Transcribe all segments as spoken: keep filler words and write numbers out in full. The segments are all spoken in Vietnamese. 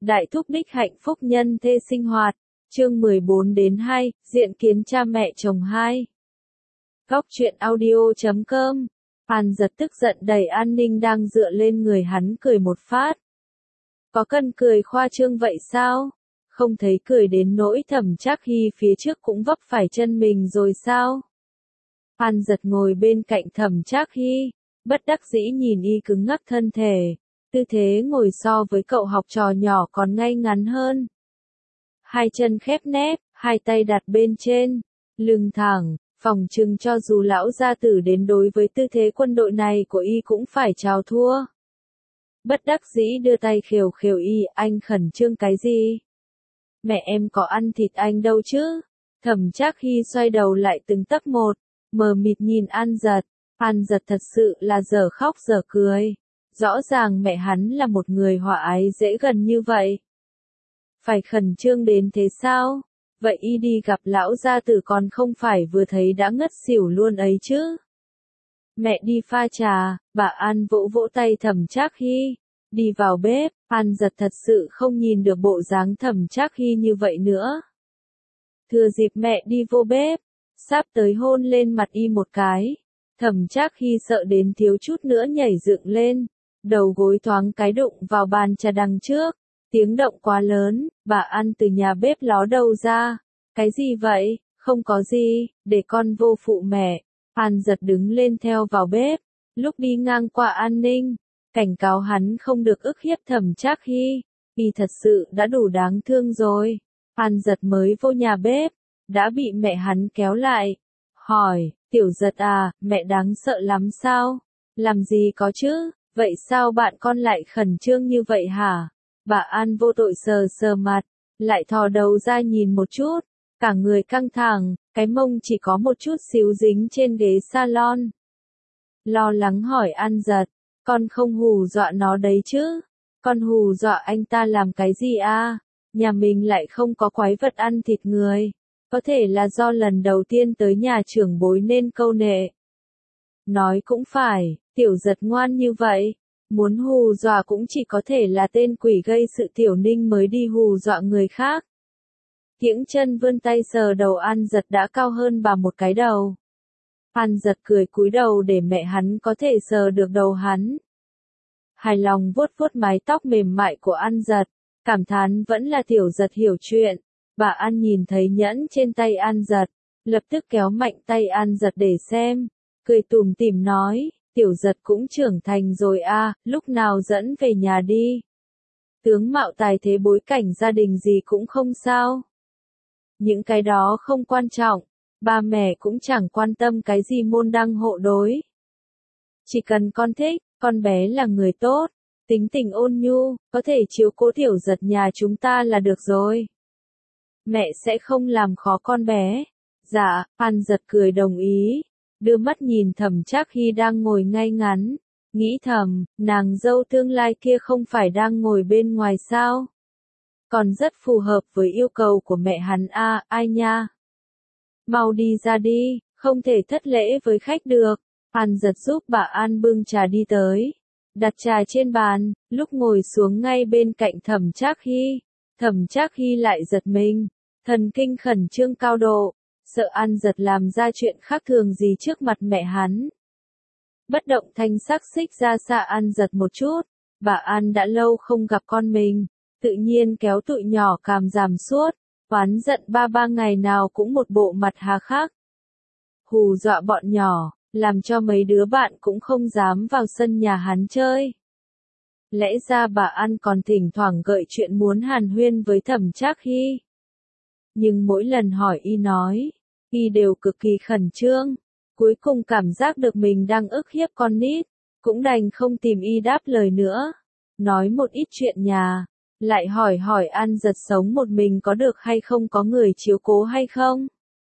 Đại thúc đích hạnh phúc nhân thê sinh hoạt, chương mười bốn đến hai, diện kiến cha mẹ chồng hai. Góc truyện audio chấm com. Hàn giật tức giận đầy An Ninh đang dựa lên người hắn cười một phát. Có cần cười khoa trương vậy sao? Không thấy cười đến nỗi Thẩm Trác Hy phía trước cũng vấp phải chân mình rồi sao? Hàn giật ngồi bên cạnh Thẩm Trác Hy, bất đắc dĩ nhìn y cứng ngắc thân thể. Tư thế ngồi so với cậu học trò nhỏ còn ngay ngắn hơn. Hai chân khép nép, hai tay đặt bên trên, lưng thẳng, phỏng chừng cho dù lão gia tử đến đối với tư thế quân đội này của y cũng phải chào thua. Bất đắc dĩ đưa tay khều khều y, anh khẩn trương cái gì? Mẹ em có ăn thịt anh đâu chứ? Thẩm Trác Hy xoay đầu lại từng tấc một, mờ mịt nhìn An Giật. An Giật thật sự là dở khóc dở cười. Rõ ràng mẹ hắn là một người hòa ái dễ gần như vậy. Phải khẩn trương đến thế sao? Vậy y đi gặp lão gia tử còn không phải vừa thấy đã ngất xỉu luôn ấy chứ? Mẹ đi pha trà, bà An vỗ vỗ tay Thẩm Trác Hy, đi vào bếp. An Giật thật sự không nhìn được bộ dáng Thẩm Trác Hy như vậy nữa. Thừa dịp mẹ đi vô bếp, sắp tới hôn lên mặt y một cái. Thẩm Trác Hy sợ đến thiếu chút nữa nhảy dựng lên. Đầu gối thoáng cái đụng vào bàn trà đằng trước, tiếng động quá lớn, bà An từ nhà bếp ló đầu ra. Cái gì vậy? Không có gì, để con vô phụ mẹ. An Giật đứng lên theo vào bếp, lúc đi ngang qua An Ninh, cảnh cáo hắn không được ức hiếp Thẩm Trác Hy, vì thật sự đã đủ đáng thương rồi. An Giật mới vô nhà bếp, đã bị mẹ hắn kéo lại, hỏi, Tiểu Giật à, mẹ đáng sợ lắm sao? Làm gì có chứ? Vậy sao bạn con lại khẩn trương như vậy hả? Bà An vô tội sờ sờ mặt, lại thò đầu ra nhìn một chút, cả người căng thẳng, cái mông chỉ có một chút xíu dính trên ghế salon. Lo lắng hỏi An Giật, con không hù dọa nó đấy chứ? Con hù dọa anh ta làm cái gì à? Nhà mình lại không có quái vật ăn thịt người. Có thể là do lần đầu tiên tới nhà trưởng bối nên câu nệ. Nói cũng phải. Tiểu Giật ngoan như vậy, muốn hù dọa cũng chỉ có thể là tên quỷ gây sự Tiểu Ninh mới đi hù dọa người khác. Kiễng chân vươn tay sờ đầu An Giật đã cao hơn bà một cái đầu. An Giật cười cúi đầu để mẹ hắn có thể sờ được đầu hắn. Hài lòng vuốt vuốt mái tóc mềm mại của An Giật, cảm thán vẫn là Tiểu Giật hiểu chuyện. Bà An nhìn thấy nhẫn trên tay An Giật, lập tức kéo mạnh tay An Giật để xem, cười tủm tỉm nói. Tiểu Giật cũng trưởng thành rồi à, lúc nào dẫn về nhà đi. Tướng mạo tài thế bối cảnh gia đình gì cũng không sao. Những cái đó không quan trọng, ba mẹ cũng chẳng quan tâm cái gì môn đăng hộ đối. Chỉ cần con thích, con bé là người tốt, tính tình ôn nhu, có thể chiếu cố Tiểu Giật nhà chúng ta là được rồi. Mẹ sẽ không làm khó con bé. Dạ, An Giật cười đồng ý. Đưa mắt nhìn Thẩm Trác Hy đang ngồi ngay ngắn, nghĩ thầm, nàng dâu tương lai kia không phải đang ngồi bên ngoài sao? Còn rất phù hợp với yêu cầu của mẹ hắn a, ai nha? Mau đi ra đi, không thể thất lễ với khách được. An Giật giúp bà An bưng trà đi tới, đặt trà trên bàn, lúc ngồi xuống ngay bên cạnh Thẩm Trác Hy. Thẩm Trác Hy lại giật mình, thần kinh khẩn trương cao độ. Sợ An Giật làm ra chuyện khác thường gì trước mặt mẹ hắn. Bất động thanh sắc xích ra xa An Giật một chút, bà An đã lâu không gặp con mình, tự nhiên kéo tụi nhỏ càm giảm suốt, oán giận ba ba ngày nào cũng một bộ mặt hà khắc. Hù dọa bọn nhỏ, làm cho mấy đứa bạn cũng không dám vào sân nhà hắn chơi. Lẽ ra bà An còn thỉnh thoảng gợi chuyện muốn hàn huyên với Thẩm Trác Hy. Nhưng mỗi lần hỏi y nói, y đều cực kỳ khẩn trương, cuối cùng cảm giác được mình đang ức hiếp con nít, cũng đành không tìm y đáp lời nữa. Nói một ít chuyện nhà, lại hỏi hỏi An Giật sống một mình có được hay không, có người chiếu cố hay không.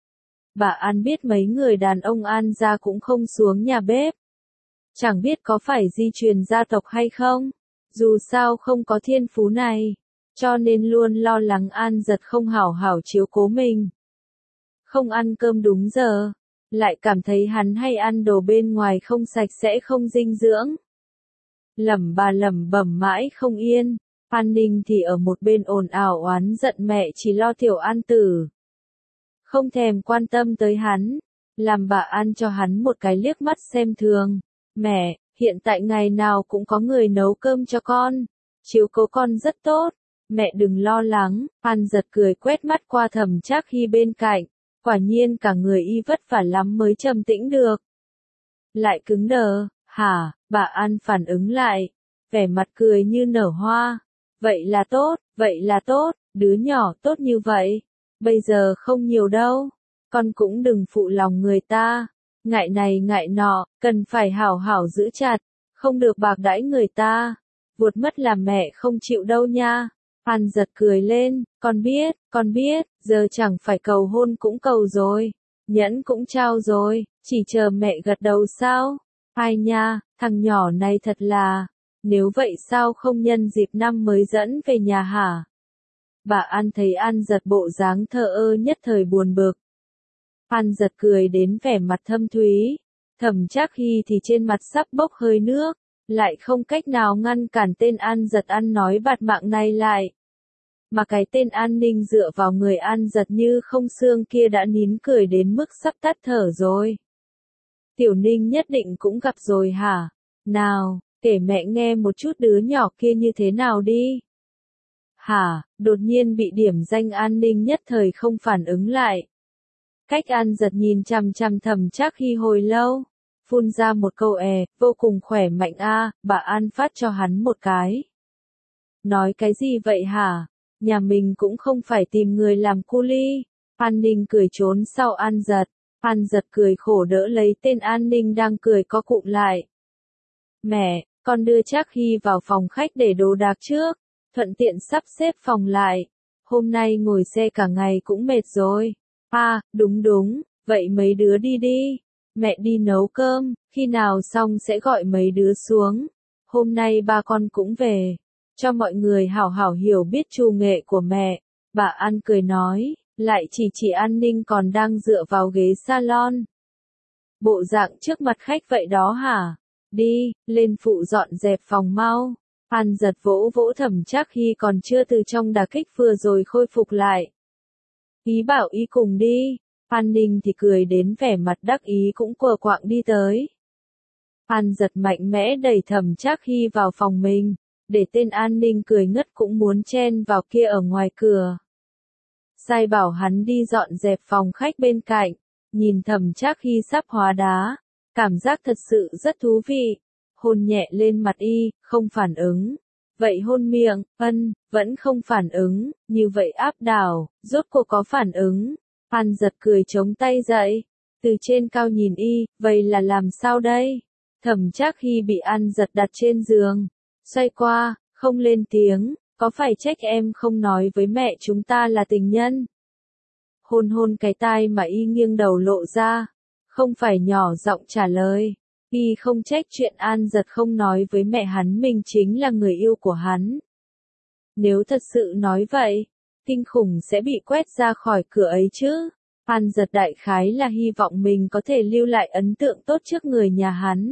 Bà An biết mấy người đàn ông An gia cũng không xuống nhà bếp. Chẳng biết có phải di truyền gia tộc hay không, dù sao không có thiên phú này. Cho nên luôn lo lắng An Giật không hảo hảo chiếu cố mình. Không ăn cơm đúng giờ, lại cảm thấy hắn hay ăn đồ bên ngoài không sạch sẽ không dinh dưỡng. Lẩm bà lẩm bẩm mãi không yên, An Ninh thì ở một bên ồn ào oán giận mẹ chỉ lo Tiểu An Tử. Không thèm quan tâm tới hắn, làm bà An cho hắn một cái liếc mắt xem thường. Mẹ, hiện tại ngày nào cũng có người nấu cơm cho con, chiếu cố con rất tốt, mẹ đừng lo lắng. An giật cười quét mắt qua Thẩm Trác Hy bên cạnh, quả nhiên cả người y vất vả lắm mới trầm tĩnh được. Lại cứng đờ, hả, bà An phản ứng lại, vẻ mặt cười như nở hoa. Vậy là tốt, vậy là tốt, đứa nhỏ tốt như vậy, bây giờ không nhiều đâu, con cũng đừng phụ lòng người ta, ngại này ngại nọ, cần phải hảo hảo giữ chặt, không được bạc đãi người ta, vuột mất làm mẹ không chịu đâu nha. An giật cười lên, con biết, con biết, giờ chẳng phải cầu hôn cũng cầu rồi, nhẫn cũng trao rồi, chỉ chờ mẹ gật đầu sao? Ai nha, thằng nhỏ này thật là, nếu vậy sao không nhân dịp năm mới dẫn về nhà hả? Bà An thấy An giật bộ dáng thờ ơ nhất thời buồn bực. An giật cười đến vẻ mặt thâm thúy, Thẩm Trác Hy thì trên mặt sắp bốc hơi nước, lại không cách nào ngăn cản tên An giật ăn nói bạt mạng này lại. Mà cái tên An Ninh dựa vào người An giật như không xương kia đã nín cười đến mức sắp tắt thở rồi. Tiểu Ninh nhất định cũng gặp rồi hả? Nào, kể mẹ nghe một chút đứa nhỏ kia như thế nào đi. Hả, đột nhiên bị điểm danh An Ninh nhất thời không phản ứng lại. Cách An giật nhìn chằm chằm Thẩm Trác Hy hồi lâu, phun ra một câu è, vô cùng khỏe mạnh a, bà An phát cho hắn một cái. Nói cái gì vậy hả? Nhà mình cũng không phải tìm người làm cu li. An Ninh cười trốn sau An giật. An giật cười khổ đỡ lấy tên An Ninh đang cười co cụm lại. Mẹ, con đưa Trác Hy vào phòng khách để đồ đạc trước, thuận tiện sắp xếp phòng lại. Hôm nay ngồi xe cả ngày cũng mệt rồi. À, đúng đúng, vậy mấy đứa đi đi. Mẹ đi nấu cơm, khi nào xong sẽ gọi mấy đứa xuống. Hôm nay ba con cũng về. Cho mọi người hảo hảo hiểu biết trù nghệ của mẹ. Bà An cười nói, lại chỉ chỉ An Ninh còn đang dựa vào ghế salon. Bộ dạng trước mặt khách vậy đó hả? Đi, lên phụ dọn dẹp phòng mau. An giật vỗ vỗ Thẩm Trác Hy còn chưa từ trong đả kích vừa rồi khôi phục lại. Ý bảo ý cùng đi. An Ninh thì cười đến vẻ mặt đắc ý cũng quờ quạng đi tới. An giật mạnh mẽ đẩy Thẩm Trác Hy vào phòng mình, để tên An Ninh cười ngất cũng muốn chen vào kia ở ngoài cửa. Sai bảo hắn đi dọn dẹp phòng khách bên cạnh, nhìn Thẩm Trác Hy sắp hóa đá, cảm giác thật sự rất thú vị. Hôn nhẹ lên mặt y, không phản ứng. Vậy hôn miệng, ân, vẫn không phản ứng, như vậy áp đảo, rốt cuộc có phản ứng. An giật cười chống tay dậy, từ trên cao nhìn y, vậy là làm sao đây? Thẩm Trác Hy bị An giật đặt trên giường, xoay qua, không lên tiếng, có phải trách em không nói với mẹ chúng ta là tình nhân? Hôn hôn cái tai mà y nghiêng đầu lộ ra, không phải nhỏ giọng trả lời. Y không trách chuyện An giật không nói với mẹ hắn mình chính là người yêu của hắn. Nếu thật sự nói vậy, kinh khủng sẽ bị quét ra khỏi cửa ấy chứ. An giật đại khái là hy vọng mình có thể lưu lại ấn tượng tốt trước người nhà hắn.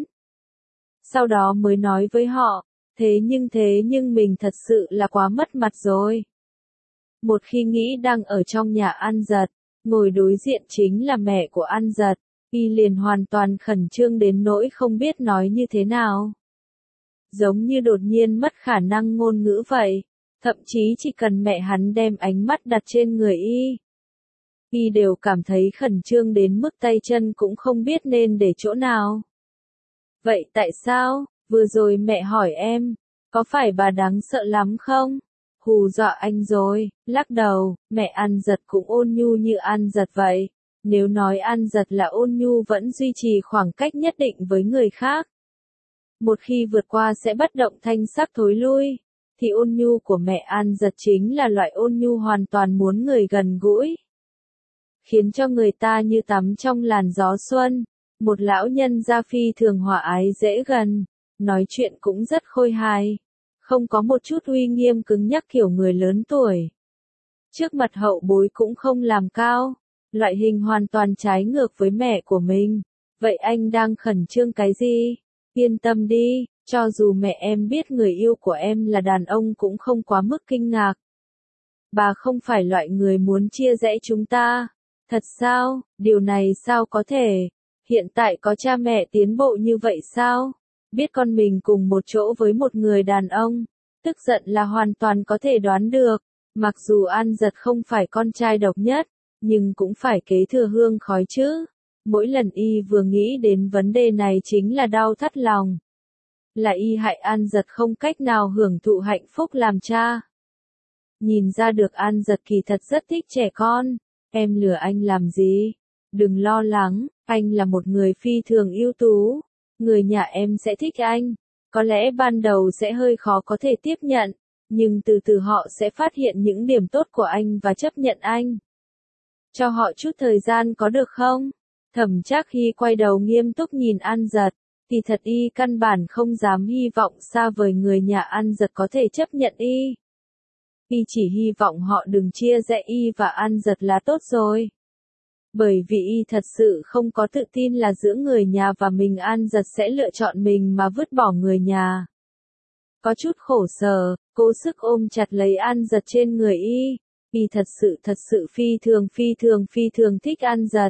Sau đó mới nói với họ, thế nhưng thế nhưng mình thật sự là quá mất mặt rồi. Một khi nghĩ đang ở trong nhà An giật, ngồi đối diện chính là mẹ của An giật, y liền hoàn toàn khẩn trương đến nỗi không biết nói như thế nào. Giống như đột nhiên mất khả năng ngôn ngữ vậy, thậm chí chỉ cần mẹ hắn đem ánh mắt đặt trên người y, y đều cảm thấy khẩn trương đến mức tay chân cũng không biết nên để chỗ nào. Vậy tại sao, vừa rồi mẹ hỏi em, có phải bà đáng sợ lắm không? Hù dọa anh rồi, lắc đầu, mẹ An giật cũng ôn nhu như An giật vậy. Nếu nói An giật là ôn nhu vẫn duy trì khoảng cách nhất định với người khác. Một khi vượt qua sẽ bất động thanh sắc thối lui, thì ôn nhu của mẹ An giật chính là loại ôn nhu hoàn toàn muốn người gần gũi. Khiến cho người ta như tắm trong làn gió xuân, một lão nhân gia phi thường hòa ái dễ gần, nói chuyện cũng rất khôi hài, không có một chút uy nghiêm cứng nhắc kiểu người lớn tuổi. Trước mặt hậu bối cũng không làm cao. Loại hình hoàn toàn trái ngược với mẹ của mình. Vậy anh đang khẩn trương cái gì? Yên tâm đi, Cho dù mẹ em biết người yêu của em là đàn ông cũng không quá mức kinh ngạc. Bà không phải loại người muốn chia rẽ chúng ta. Thật sao? Điều này sao có thể? Hiện tại có cha mẹ tiến bộ như vậy sao? Biết con mình cùng một chỗ với một người đàn ông. Tức giận là hoàn toàn có thể đoán được. Mặc dù An Giật không phải con trai độc nhất, nhưng cũng phải kế thừa hương khói chứ. Mỗi lần y vừa nghĩ đến vấn đề này chính là đau thắt lòng. Là y hại An Giật không cách nào hưởng thụ hạnh phúc làm cha. Nhìn ra được An Giật kỳ thật rất thích trẻ con. Em lừa anh làm gì? Đừng lo lắng, anh là một người phi thường ưu tú. Người nhà em sẽ thích anh. Có lẽ ban đầu sẽ hơi khó có thể tiếp nhận, nhưng từ từ họ sẽ phát hiện những điểm tốt của anh và chấp nhận anh. Cho họ chút thời gian có được không? Thẩm Trác Hy quay đầu nghiêm túc nhìn An Giật. Thì thật y căn bản không dám hy vọng xa vời người nhà An Giật có thể chấp nhận y. Y chỉ hy vọng họ đừng chia rẽ y và An Giật là tốt rồi. Bởi vì y thật sự không có tự tin là giữa người nhà và mình An Giật sẽ lựa chọn mình mà vứt bỏ người nhà. Có chút khổ sở, cố sức ôm chặt lấy An Giật trên người y. Y thật sự thật sự phi thường phi thường phi thường thích An Giật.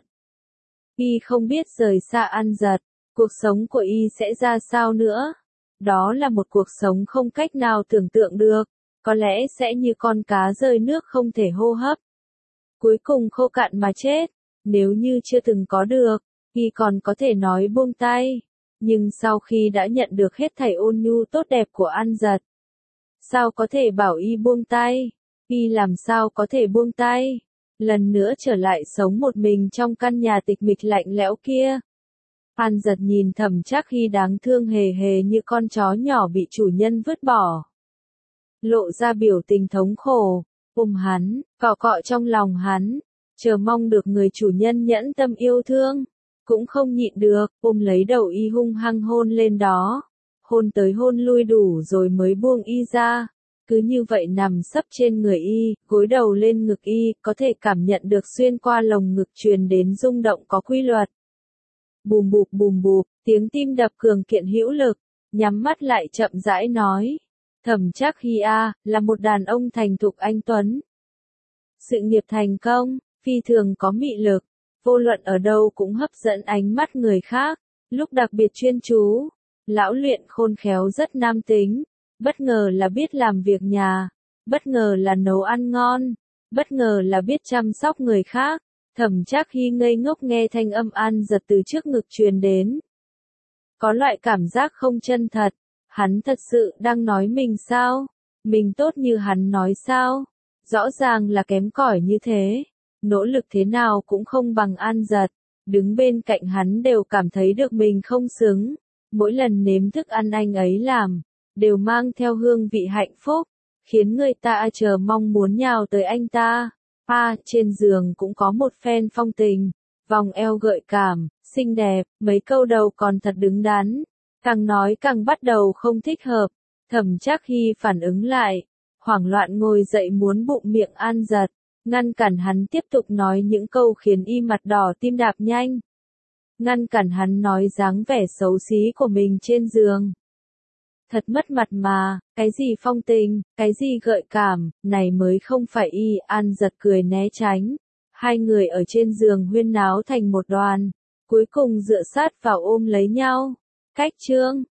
Y không biết rời xa An Giật, cuộc sống của y sẽ ra sao nữa. Đó là một cuộc sống không cách nào tưởng tượng được. Có lẽ sẽ như con cá rơi nước không thể hô hấp. Cuối cùng khô cạn mà chết. Nếu như chưa từng có được, y còn có thể nói buông tay. Nhưng sau khi đã nhận được hết thảy ôn nhu tốt đẹp của An Giật, sao có thể bảo y buông tay? Y làm sao có thể buông tay? Lần nữa trở lại sống một mình trong căn nhà tịch mịch lạnh lẽo kia. An Giật nhìn Thẩm Trác Hy đáng thương hề hề như con chó nhỏ bị chủ nhân vứt bỏ. Lộ ra biểu tình thống khổ, ôm hắn, cọ cọ trong lòng hắn, chờ mong được người chủ nhân nhẫn tâm yêu thương. Cũng không nhịn được, ôm lấy đầu y hung hăng hôn lên đó. Hôn tới hôn lui đủ rồi mới buông y ra. Cứ như vậy nằm sấp trên người y, gối đầu lên ngực y, có thể cảm nhận được xuyên qua lồng ngực truyền đến rung động có quy luật. Bùm bụp bùm bụp, tiếng tim đập cường kiện hữu lực, nhắm mắt lại chậm rãi nói. Thẩm Trác Hy a, là một đàn ông thành thục anh tuấn. Sự nghiệp thành công, phi thường có mị lực, vô luận ở đâu cũng hấp dẫn ánh mắt người khác, lúc đặc biệt chuyên chú, lão luyện khôn khéo rất nam tính, bất ngờ là biết làm việc nhà, bất ngờ là nấu ăn ngon, bất ngờ là biết chăm sóc người khác. Thẩm Trác Hy ngây ngốc nghe thanh âm An Giật từ trước ngực truyền đến. Có loại cảm giác không chân thật, hắn thật sự đang nói mình sao? Mình tốt như hắn nói sao? Rõ ràng là kém cỏi như thế, nỗ lực thế nào cũng không bằng An Giật, đứng bên cạnh hắn đều cảm thấy được mình không xứng. Mỗi lần nếm thức ăn anh ấy làm, đều mang theo hương vị hạnh phúc, khiến người ta chờ mong muốn nhào tới anh ta. À, trên giường cũng có một phen phong tình, vòng eo gợi cảm, xinh đẹp, mấy câu đầu còn thật đứng đắn. Càng nói càng bắt đầu không thích hợp. Thẩm Trác Hy phản ứng lại, hoảng loạn ngồi dậy muốn bụng miệng An Giật, ngăn cản hắn tiếp tục nói những câu khiến y mặt đỏ tim đạp nhanh. Ngăn cản hắn nói dáng vẻ xấu xí của mình trên giường. Thật mất mặt mà, cái gì phong tình, cái gì gợi cảm, này mới không phải y. An Giật cười né tránh. Hai người ở trên giường huyên náo thành một đoàn, cuối cùng dựa sát vào ôm lấy nhau. Cách chương